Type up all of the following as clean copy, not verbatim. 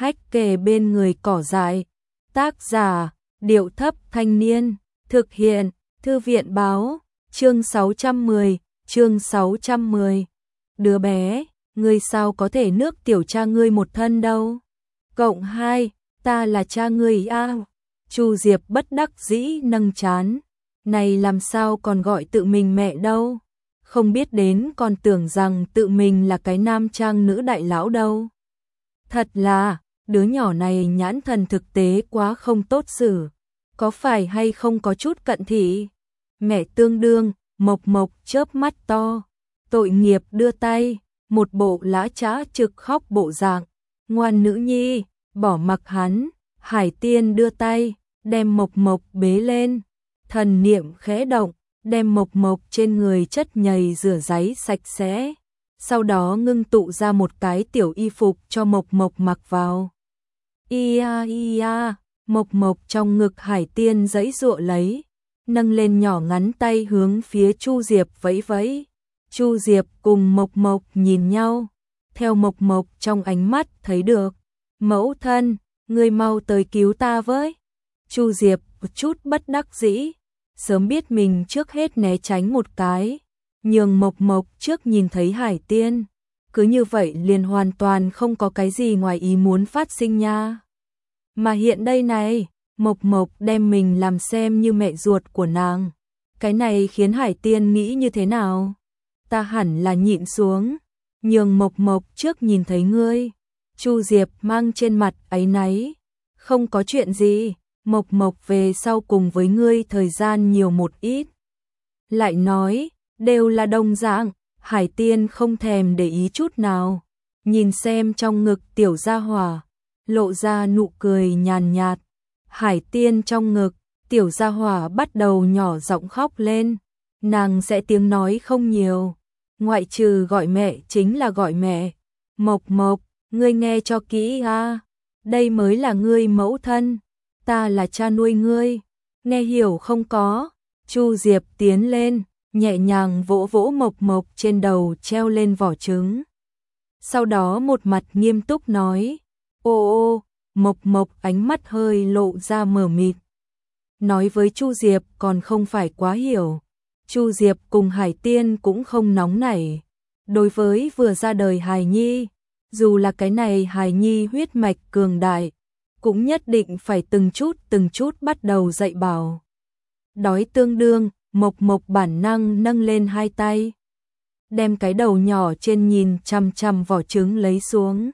hách kề bên người cỏ dại. Tác giả, Điệu Thấp Thanh Niên, thực hiện, Thư viện Báo, chương 610. Đứa bé, ngươi sao có thể nước tiểu cha ngươi một thân đâu? Cộng 2, ta là cha ngươi a. Chu Diệp bất đắc dĩ nâng trán. Này làm sao còn gọi tự mình mẹ đâu? Không biết đến còn tưởng rằng tự mình là cái nam trang nữ đại lão đâu. Thật là, đứa nhỏ này nhãn thần thực tế quá không tốt xử. Có phải hay không có chút cận thị? Mẹ tương đương, Mộc Mộc chớp mắt to. Tội nghiệp đưa tay, một bộ lã chã trực khóc bộ dạng. Ngoan nữ nhi, bỏ mặc hắn. Hải Tiên đưa tay, đem Mộc Mộc bế lên. Thần niệm khẽ động, đem Mộc Mộc trên người chất nhầy rửa ráy sạch sẽ. Sau đó ngưng tụ ra một cái tiểu y phục cho Mộc Mộc mặc vào. Ia ia, Mộc Mộc trong ngực Hải Tiên giãy giụa lấy, nâng lên nhỏ ngắn tay hướng phía Chu Diệp vẫy vẫy. Chu Diệp cùng Mộc Mộc nhìn nhau, theo Mộc Mộc trong ánh mắt thấy được, mẫu thân, ngươi mau tới cứu ta với. Chu Diệp một chút bất đắc dĩ, sớm biết mình trước hết né tránh một cái, nhường Mộc Mộc trước nhìn thấy Hải Tiên, cứ như vậy liền hoàn toàn không có cái gì ngoài ý muốn phát sinh nha. Mà hiện đây này, Mộc Mộc đem mình làm xem như mẹ ruột của nàng. Cái này khiến Hải Tiên nghĩ như thế nào? Ta hẳn là nhịn xuống, nhường Mộc Mộc trước nhìn thấy ngươi. Chu Diệp mang trên mặt áy náy. Không có chuyện gì, Mộc Mộc về sau cùng với ngươi thời gian nhiều một ít. Lại nói, đều là đồng dạng, Hải Tiên không thèm để ý chút nào. Nhìn xem trong ngực tiểu gia hỏa, lộ ra nụ cười nhàn nhạt. Hải Tiên trong ngực, tiểu gia hỏa bắt đầu nhỏ giọng khóc lên. Nàng sẽ tiếng nói không nhiều, ngoại trừ gọi mẹ chính là gọi mẹ. Mộc Mộc, ngươi nghe cho kỹ a, đây mới là ngươi mẫu thân, ta là cha nuôi ngươi, nghe hiểu không có? Chu Diệp tiến lên, nhẹ nhàng vỗ vỗ Mộc Mộc trên đầu treo lên vỏ trứng. Sau đó một mặt nghiêm túc nói, ô, Mộc Mộc ánh mắt hơi lộ ra mờ mịt. Nói với Chu Diệp còn không phải quá hiểu. Chu Diệp cùng Hải Tiên cũng không nóng nảy. Đối với vừa ra đời hài nhi, dù là cái này hài nhi huyết mạch cường đại, cũng nhất định phải từng chút bắt đầu dạy bảo. Đói tương đương, Mộc Mộc bản năng nâng lên hai tay, đem cái đầu nhỏ trên nhìn chằm chằm vỏ trứng lấy xuống.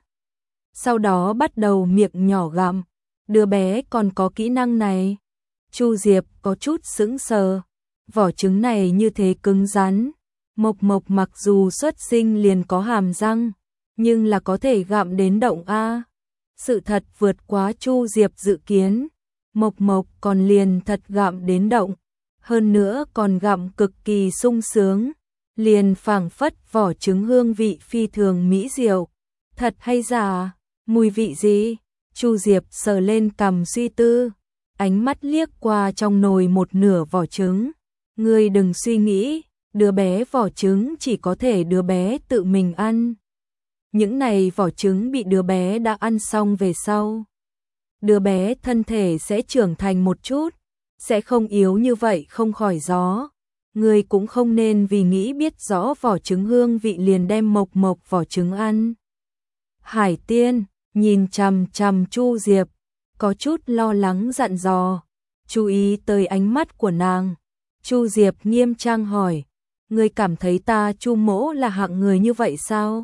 Sau đó bắt đầu miệng nhỏ gặm. Đứa bé còn có kỹ năng này. Chu Diệp có chút sững sờ. Vỏ trứng này như thế cứng rắn. Mộc Mộc mặc dù xuất sinh liền có hàm răng, nhưng là có thể gặm đến động a. Sự thật vượt quá Chu Diệp dự kiến. Mộc Mộc còn liền thật gặm đến động. Hơn nữa còn gặm cực kỳ sung sướng. Liền phảng phất vỏ trứng hương vị phi thường mỹ diệu. Thật hay giả? Mùi vị gì? Chu Diệp sờ lên cằm suy tư, ánh mắt liếc qua trong nồi một nửa vỏ trứng. Ngươi đừng suy nghĩ, đứa bé vỏ trứng chỉ có thể đứa bé tự mình ăn. Những này vỏ trứng bị đứa bé đã ăn xong về sau, đứa bé thân thể sẽ trưởng thành một chút, sẽ không yếu như vậy không khỏi gió. Ngươi cũng không nên vì nghĩ biết rõ vỏ trứng hương vị liền đem Mộc Mộc vỏ trứng ăn. Hải Tiên nhìn chằm chằm Chu Diệp, có chút lo lắng dặn dò, chú ý tới ánh mắt của nàng. Chu Diệp nghiêm trang hỏi, ngươi cảm thấy ta Chu mỗ là hạng người như vậy sao?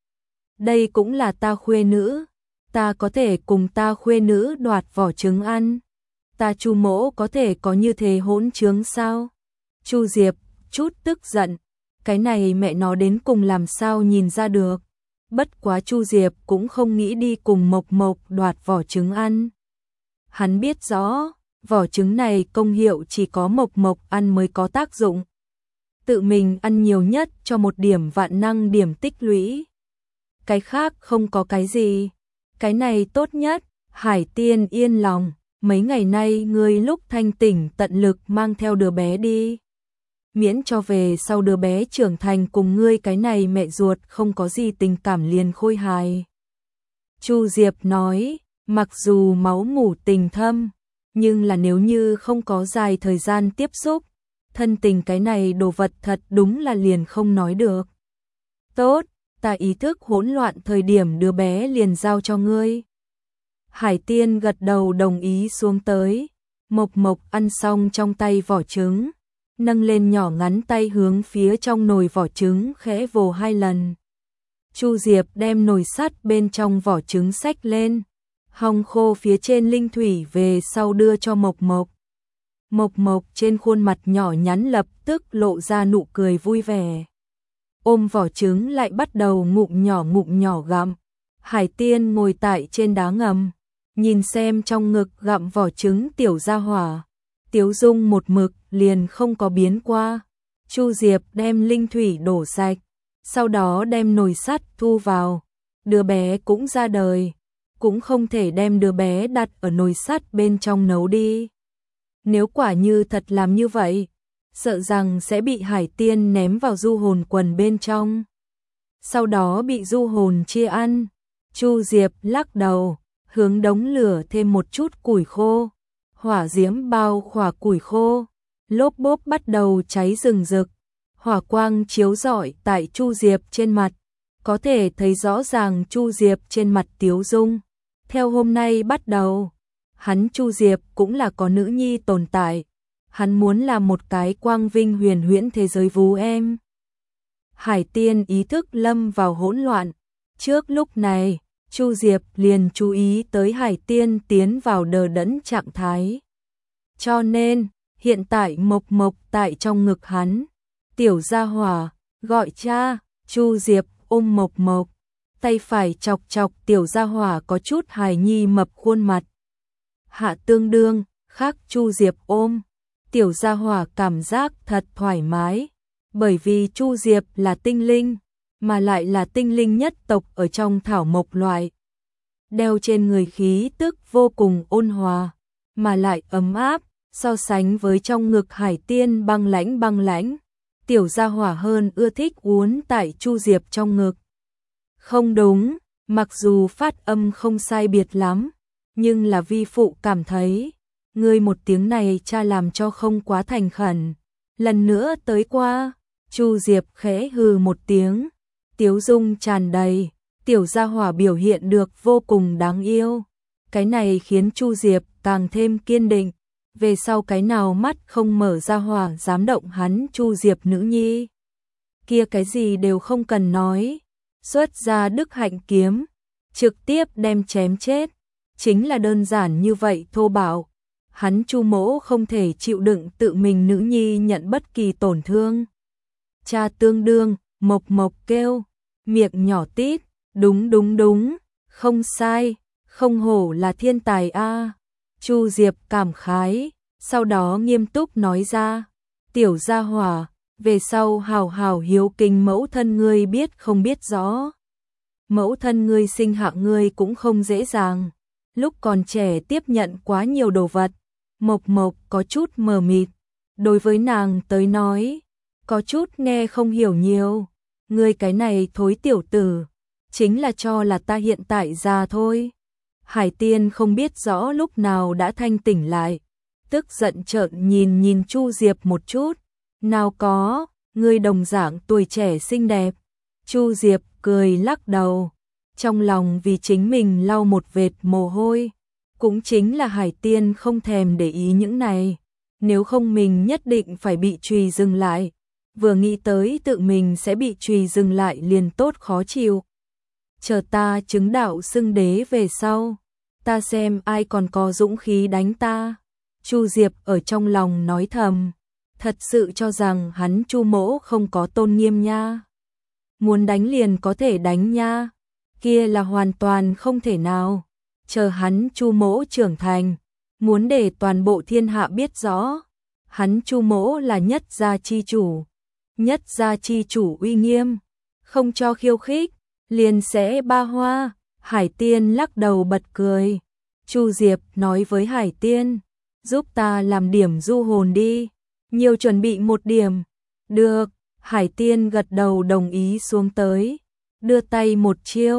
Đây cũng là ta khuê nữ, ta có thể cùng ta khuê nữ đoạt vỏ trứng ăn. Ta Chu mỗ có thể có như thế hỗn trướng sao? Chu Diệp chút tức giận, cái này mẹ nó đến cùng làm sao nhìn ra được. Bất quá Chu Diệp cũng không nghĩ đi cùng Mộc Mộc đoạt vỏ trứng ăn. Hắn biết rõ, vỏ trứng này công hiệu chỉ có Mộc Mộc ăn mới có tác dụng. Tự mình ăn nhiều nhất cho một điểm vạn năng điểm tích lũy. Cái khác không có cái gì. Cái này tốt nhất, Hải Tiên yên lòng. Mấy ngày nay ngươi lúc thanh tỉnh tận lực mang theo đứa bé đi. Miễn cho về sau đứa bé trưởng thành cùng ngươi cái này mẹ ruột không có gì tình cảm liền khôi hài. Chu Diệp nói, mặc dù máu mủ tình thâm, nhưng là nếu như không có dài thời gian tiếp xúc, thân tình cái này đồ vật thật đúng là liền không nói được. Tốt, ta ý thức hỗn loạn thời điểm đứa bé liền giao cho ngươi. Hải Tiên gật đầu đồng ý xuống tới. Mộc Mộc ăn xong trong tay vỏ trứng, nâng lên nhỏ ngắn tay hướng phía trong nồi vỏ trứng khẽ vồ 2 lần. Chu Diệp đem nồi sắt bên trong vỏ trứng xách lên, hong khô phía trên linh thủy về sau đưa cho Mộc Mộc. Mộc Mộc trên khuôn mặt nhỏ nhắn lập tức lộ ra nụ cười vui vẻ. Ôm vỏ trứng lại bắt đầu ngụm nhỏ gặm. Hải Tiên ngồi tại trên đá ngầm, nhìn xem trong ngực gặm vỏ trứng tiểu gia hỏa. Tiếu dung một mực liền không có biến qua. Chu Diệp đem linh thủy đổ sạch, sau đó đem nồi sắt thu vào. Đứa bé cũng ra đời, cũng không thể đem đứa bé đặt ở nồi sắt bên trong nấu đi. Nếu quả như thật làm như vậy, sợ rằng sẽ bị Hải Tiên ném vào du hồn quần bên trong, sau đó bị du hồn chia ăn. Chu Diệp lắc đầu, hướng đống lửa thêm một chút củi khô. Hỏa diễm bao khỏa củi khô, lốp bốp bắt đầu cháy rừng rực. Hỏa quang chiếu rọi tại Chu Diệp trên mặt, có thể thấy rõ ràng Chu Diệp trên mặt tiếu dung. Theo hôm nay bắt đầu, hắn Chu Diệp cũng là có nữ nhi tồn tại. Hắn muốn làm một cái quang vinh huyền huyễn thế giới vú em. Hải Tiên ý thức lâm vào hỗn loạn. Trước lúc này, Chu Diệp liền chú ý tới Hải Tiên tiến vào đờ đẫn trạng thái. Cho nên, hiện tại Mộc Mộc tại trong ngực hắn. Tiểu gia hỏa, gọi cha. Chu Diệp ôm Mộc Mộc, tay phải chọc chọc tiểu gia hỏa có chút hài nhi mập khuôn mặt. Hạ Tương Đương, khác Chu Diệp ôm. Tiểu gia hỏa cảm giác thật thoải mái, bởi vì Chu Diệp là tinh linh, mà lại là tinh linh nhất tộc ở trong thảo mộc loại. Đeo trên người khí tức vô cùng ôn hòa, mà lại ấm áp, so sánh với trong ngực Hải Tiên băng lãnh. Tiểu gia hỏa hơn ưa thích uốn tại Chu Diệp trong ngực. Không đúng, mặc dù phát âm không sai biệt lắm, nhưng là vi phụ cảm thấy, ngươi một tiếng này cha làm cho không quá thành khẩn. Lần nữa tới qua, Chu Diệp khẽ hừ một tiếng, tiếu dung tràn đầy, tiểu gia hỏa biểu hiện được vô cùng đáng yêu. Cái này khiến Chu Diệp càng thêm kiên định, về sau cái nào mắt không mở ra hỏa dám động hắn Chu Diệp nữ nhi. Kia cái gì đều không cần nói, xuất ra Đức Hạnh kiếm, trực tiếp đem chém chết, chính là đơn giản như vậy thô bạo. Hắn Chu mỗ không thể chịu đựng tự mình nữ nhi nhận bất kỳ tổn thương. Cha Tương Đương, Mộc Mộc kêu, miệng nhỏ tít, đúng, không sai, không hổ là thiên tài a. Chu Diệp cảm khái, sau đó nghiêm túc nói ra, tiểu gia hỏa, về sau hào hào hiếu kính mẫu thân ngươi biết không biết rõ. Mẫu thân ngươi sinh hạ ngươi cũng không dễ dàng, lúc còn trẻ tiếp nhận quá nhiều đồ vật. Mộc Mộc có chút mờ mịt, đối với nàng tới nói, có chút nghe không hiểu nhiều. Ngươi cái này thối tiểu tử, chính là cho là ta hiện tại già thôi. Hải Tiên không biết rõ lúc nào đã thanh tỉnh lại, tức giận trợn nhìn Chu Diệp một chút. Nào có, ngươi đồng dạng tuổi trẻ xinh đẹp. Chu Diệp cười lắc đầu, trong lòng vì chính mình lau một vệt mồ hôi. Cũng chính là Hải Tiên không thèm để ý những này, nếu không mình nhất định phải bị trùy dừng lại. Vừa nghĩ tới tự mình sẽ bị trùy dừng lại liền tốt khó chịu. Chờ ta chứng đạo xưng đế về sau, ta xem ai còn có dũng khí đánh ta. Chu Diệp ở trong lòng nói thầm, thật sự cho rằng hắn Chu mỗ không có tôn nghiêm nha. Muốn đánh liền có thể đánh nha, kia là hoàn toàn không thể nào. Chờ hắn Chu mỗ trưởng thành, muốn để toàn bộ thiên hạ biết rõ, hắn Chu mỗ là nhất gia chi chủ. Nhất gia chi chủ uy nghiêm, không cho khiêu khích, liền sẽ ba hoa. Hải Tiên lắc đầu bật cười. Chu Diệp nói với Hải Tiên, giúp ta làm điểm du hồn đi, nhiều chuẩn bị một điểm. Được, Hải Tiên gật đầu đồng ý xuống tới, đưa tay một chiêu,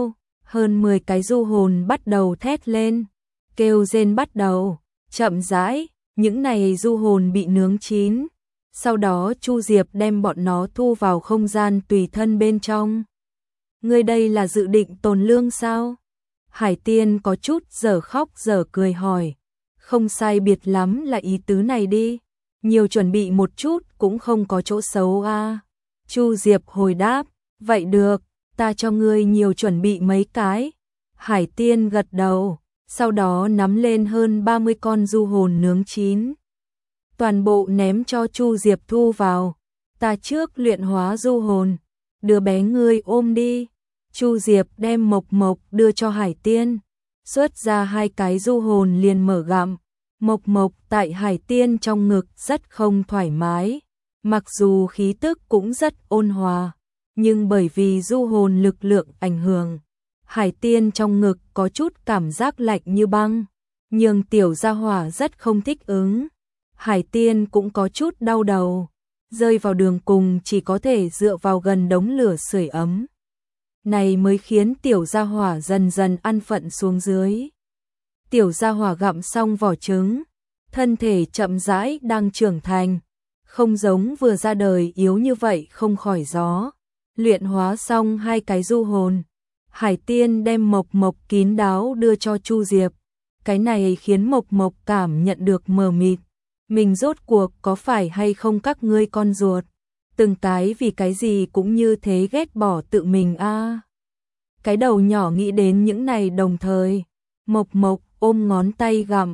Hơn 10 cái du hồn bắt đầu thét lên, kêu rên bắt đầu, chậm rãi, những này du hồn bị nướng chín. Sau đó Chu Diệp đem bọn nó thu vào không gian tùy thân bên trong. Ngươi đây là dự định tồn lương sao? Hải Tiên có chút dở khóc dở cười hỏi. Không sai biệt lắm là ý tứ này đi. Nhiều chuẩn bị một chút cũng không có chỗ xấu a. Chu Diệp hồi đáp, vậy được, ta cho ngươi nhiều chuẩn bị mấy cái. Hải Tiên gật đầu, sau đó nắm lên hơn 30 con du hồn nướng chín. Toàn bộ ném cho Chu Diệp thu vào. Ta trước luyện hóa du hồn, đứa bé ngươi ôm đi. Chu Diệp đem Mộc Mộc đưa cho Hải Tiên, xuất ra 2 cái du hồn liền mở gặm. Mộc Mộc tại Hải Tiên trong ngực rất không thoải mái, mặc dù khí tức cũng rất ôn hòa, nhưng bởi vì du hồn lực lượng ảnh hưởng, Hải Tiên trong ngực có chút cảm giác lạnh như băng, nhưng tiểu gia hỏa rất không thích ứng. Hải Tiên cũng có chút đau đầu, rơi vào đường cùng chỉ có thể dựa vào gần đống lửa sưởi ấm. Này mới khiến tiểu gia hỏa dần dần ăn phận xuống dưới. Tiểu gia hỏa gặm xong vỏ trứng, thân thể chậm rãi đang trưởng thành, không giống vừa ra đời yếu như vậy không khỏi gió. Luyện hóa xong 2 cái du hồn, Hải Tiên đem Mộc Mộc kín đáo đưa cho Chu Diệp. Cái này khiến Mộc Mộc cảm nhận được mờ mịt. Mình rốt cuộc có phải hay không các ngươi con ruột? Từng cái vì cái gì cũng như thế ghét bỏ tự mình a. Cái đầu nhỏ nghĩ đến những này đồng thời. Mộc Mộc ôm ngón tay gặm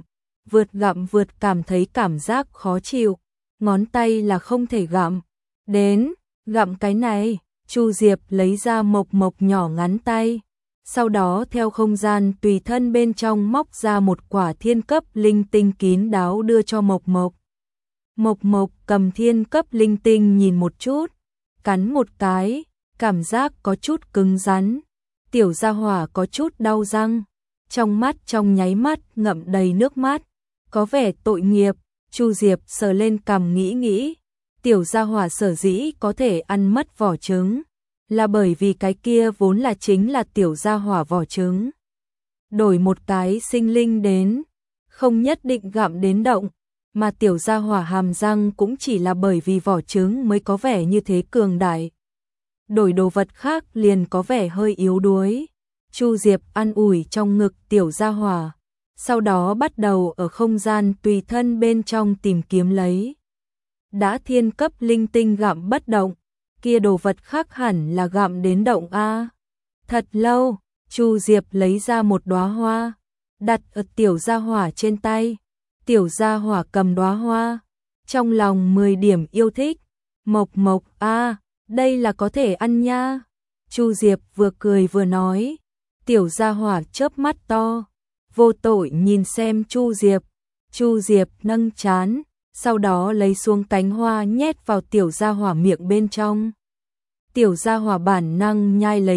vượt cảm thấy cảm giác khó chịu. Ngón tay là không thể gặm. Đến, gặm cái này. Chu Diệp lấy ra Mộc Mộc nhỏ ngắn tay. Sau đó theo không gian tùy thân bên trong móc ra một quả thiên cấp linh tinh kín đáo đưa cho Mộc Mộc. Mộc Mộc cầm thiên cấp linh tinh nhìn một chút, cắn một cái, cảm giác có chút cứng rắn. Tiểu gia hỏa có chút đau răng, trong mắt trong nháy mắt ngậm đầy nước mắt, có vẻ tội nghiệp. Chu Diệp sờ lên cằm nghĩ, tiểu gia hỏa sở dĩ có thể ăn mất vỏ trứng, là bởi vì cái kia vốn là chính là tiểu gia hỏa vỏ trứng. Đổi một cái sinh linh đến, không nhất định gặm đến động, mà tiểu gia hỏa hàm răng cũng chỉ là bởi vì vỏ trứng mới có vẻ như thế cường đại. Đổi đồ vật khác liền có vẻ hơi yếu đuối. Chu Diệp an ủi trong ngực tiểu gia hỏa, sau đó bắt đầu ở không gian tùy thân bên trong tìm kiếm lấy. Đã thiên cấp linh tinh gặm bất động, kia đồ vật khác hẳn là gặm đến động a. Thật lâu, Chu Diệp lấy ra một đóa hoa, đặt ở tiểu gia hỏa trên tay. Tiểu gia hỏa cầm đóa hoa, trong lòng 10 điểm yêu thích. Mộc Mộc a, đây là có thể ăn nha. Chu Diệp vừa cười vừa nói. Tiểu gia hỏa chớp mắt to, vô tội nhìn xem Chu Diệp. Chu Diệp nâng trán, sau đó lấy xuống cánh hoa nhét vào tiểu gia hỏa miệng bên trong. Tiểu gia hỏa bản năng nhai lấy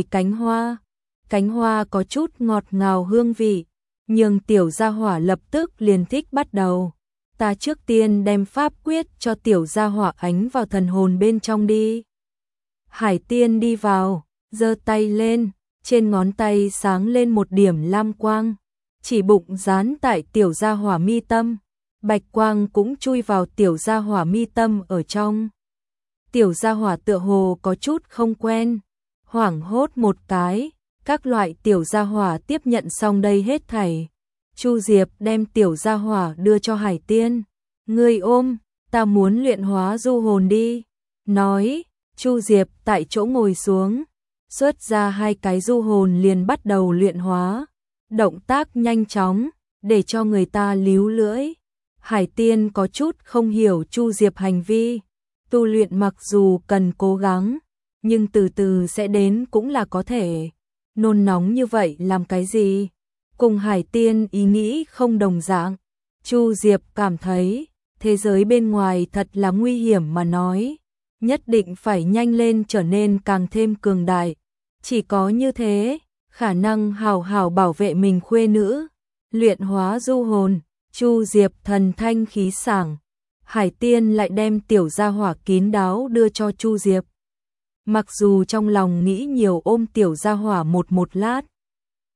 cánh hoa có chút ngọt ngào hương vị, nhưng tiểu gia hỏa lập tức liền thích bắt đầu. Ta trước tiên đem pháp quyết cho tiểu gia hỏa ánh vào thần hồn bên trong đi. Hải Tiên đi vào, giơ tay lên, trên ngón tay sáng lên một điểm lam quang, chỉ bụng dán tại tiểu gia hỏa mi tâm, bạch quang cũng chui vào tiểu gia hỏa mi tâm ở trong. Tiểu gia hỏa tựa hồ có chút không quen, hoảng hốt một cái. Các loại tiểu gia hỏa tiếp nhận xong đây hết thảy. Chu Diệp đem tiểu gia hỏa đưa cho Hải Tiên. Ngươi ôm, ta muốn luyện hóa du hồn đi. Nói, Chu Diệp tại chỗ ngồi xuống, xuất ra 2 cái du hồn liền bắt đầu luyện hóa. Động tác nhanh chóng, để cho người ta líu lưỡi. Hải Tiên có chút không hiểu Chu Diệp hành vi. Tu luyện mặc dù cần cố gắng, nhưng từ từ sẽ đến cũng là có thể. Nôn nóng như vậy làm cái gì? Cùng Hải Tiên ý nghĩ không đồng dạng. Chu Diệp cảm thấy thế giới bên ngoài thật là nguy hiểm mà nói, nhất định phải nhanh lên trở nên càng thêm cường đại. Chỉ có như thế, khả năng hào hào bảo vệ mình khuê nữ. Luyện hóa du hồn, Chu Diệp thần thanh khí sảng. Hải Tiên lại đem tiểu gia hỏa kín đáo đưa cho Chu Diệp. Mặc dù trong lòng nghĩ nhiều ôm tiểu gia hỏa một lát,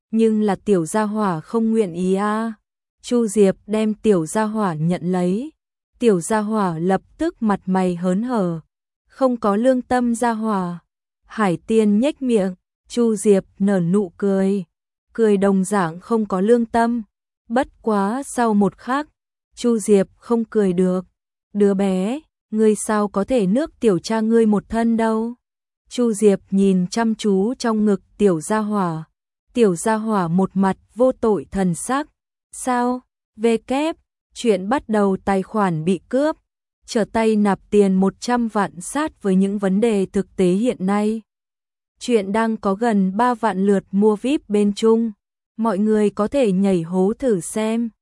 nhưng là tiểu gia hỏa không nguyện ý a. Chu Diệp đem tiểu gia hỏa nhận lấy. Tiểu gia hỏa lập tức mặt mày hớn hở. Không có lương tâm gia hỏa. Hải Tiên nhếch miệng, Chu Diệp nở nụ cười. Cười đồng dạng không có lương tâm. Bất quá sau một khắc, Chu Diệp không cười được. Đứa bé, ngươi sao có thể nước tiểu cha ngươi một thân đâu? Chu Diệp nhìn chăm chú trong ngực tiểu gia hỏa. Tiểu gia hỏa một mặt vô tội thần sắc. Sao? Về kép, chuyện bắt đầu tài khoản bị cướp. Trở tay nạp tiền 100 vạn sát với những vấn đề thực tế hiện nay. Chuyện đang có gần 3 vạn lượt mua VIP bên Trung. Mọi người có thể nhảy hố thử xem.